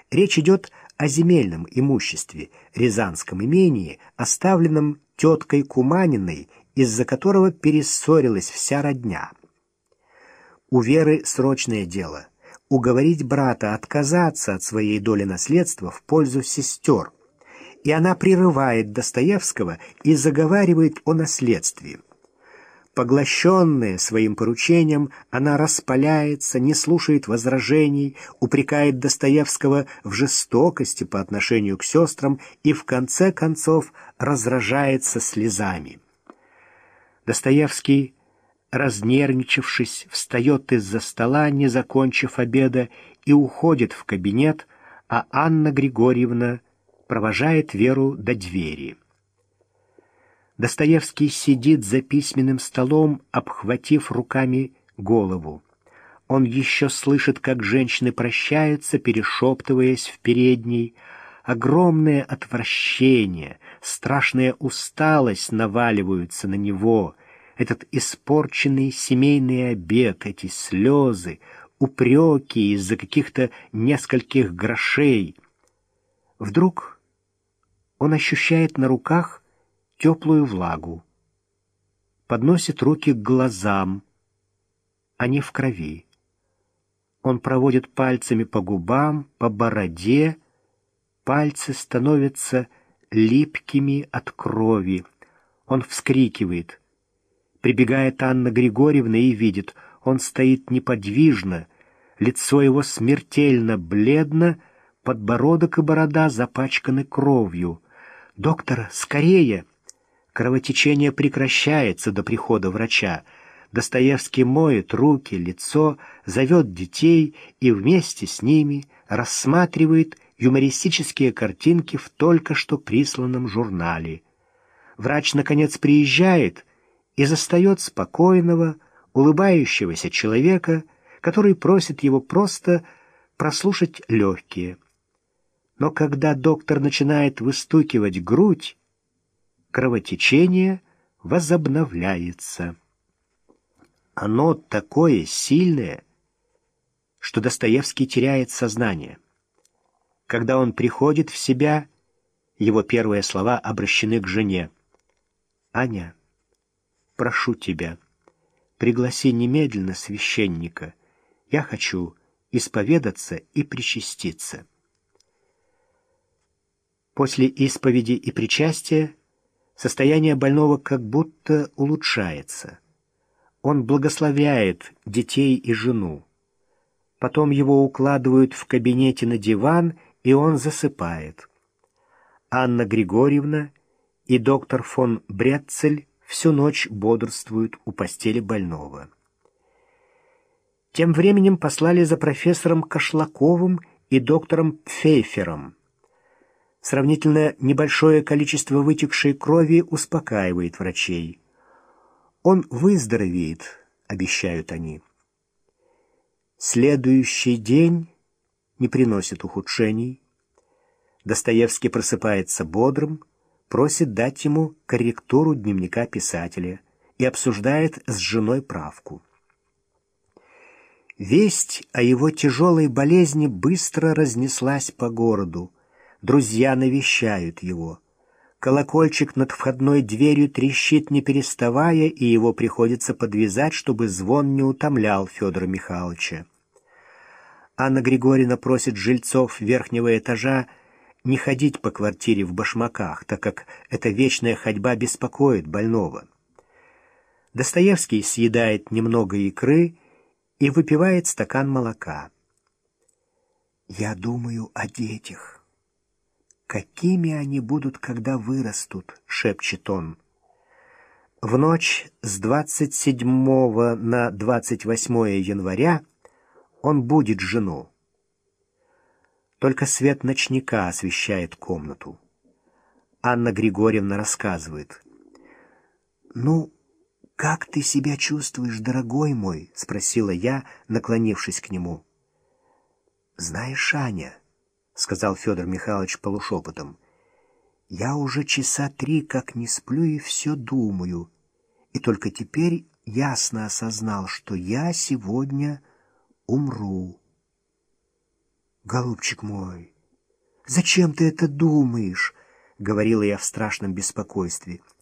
Речь идет о земельном имуществе, рязанском имении, оставленном теткой Куманиной, из-за которого перессорилась вся родня. У Веры срочное дело — уговорить брата отказаться от своей доли наследства в пользу сестер, и она прерывает Достоевского и заговаривает о наследстве. Поглощенная своим поручением, она распаляется, не слушает возражений, упрекает Достоевского в жестокости по отношению к сестрам и в конце концов разражается слезами. Достоевский, разнервничавшись, встает из-за стола, не закончив обеда, и уходит в кабинет, а Анна Григорьевна провожает Веру до двери. Достоевский сидит за письменным столом, обхватив руками голову. Он еще слышит, как женщины прощаются, перешептываясь в передней. Огромное отвращение, страшная усталость наваливаются на него. Этот испорченный семейный обед, эти слезы, упреки из-за каких-то нескольких грошей. Вдруг он ощущает на руках теплую влагу, подносит руки к глазам, они в крови. Он проводит пальцами по губам, по бороде, пальцы становятся липкими от крови. Он вскрикивает. Прибегает Анна Григорьевна и видит, он стоит неподвижно, лицо его смертельно бледно, подбородок и борода запачканы кровью. «Доктор, скорее!» Кровотечение прекращается до прихода врача. Достоевский моет руки, лицо, зовет детей и вместе с ними рассматривает юмористические картинки в только что присланном журнале. Врач, наконец, приезжает и застает спокойного, улыбающегося человека, который просит его просто прослушать легкие. Но когда доктор начинает выстукивать грудь, кровотечение возобновляется. Оно такое сильное, что Достоевский теряет сознание. Когда он приходит в себя, его первые слова обращены к жене. «Аня, прошу тебя, пригласи немедленно священника. Я хочу исповедаться и причаститься». После исповеди и причастия состояние больного как будто улучшается. Он благословляет детей и жену. Потом его укладывают в кабинете на диван, и он засыпает. Анна Григорьевна и доктор фон Бретцель всю ночь бодрствуют у постели больного. Тем временем послали за профессором Кошлаковым и доктором Пфейфером. Сравнительно небольшое количество вытекшей крови успокаивает врачей. «Он выздоровеет», — обещают они. Следующий день не приносит ухудшений. Достоевский просыпается бодрым, просит дать ему корректуру дневника писателя и обсуждает с женой правку. Весть о его тяжелой болезни быстро разнеслась по городу. Друзья навещают его. Колокольчик над входной дверью трещит не переставая, и его приходится подвязать, чтобы звон не утомлял Федора Михайловича. Анна Григорьевна просит жильцов верхнего этажа не ходить по квартире в башмаках, так как эта вечная ходьба беспокоит больного. Достоевский съедает немного икры и выпивает стакан молока. «Я думаю о детях. Какими они будут, когда вырастут», — шепчет он. В ночь с 27 на 28 января он будит жену. Только свет ночника освещает комнату. Анна Григорьевна рассказывает. «Ну, как ты себя чувствуешь, дорогой мой?» — спросила я, наклонившись к нему. «Знаешь, Аня, — сказал Федор Михайлович полушепотом, — я уже часа 3 как не сплю и все думаю, и только теперь ясно осознал, что я сегодня умру. Голубчик мой, «Зачем ты это думаешь?» — говорила я в страшном беспокойстве.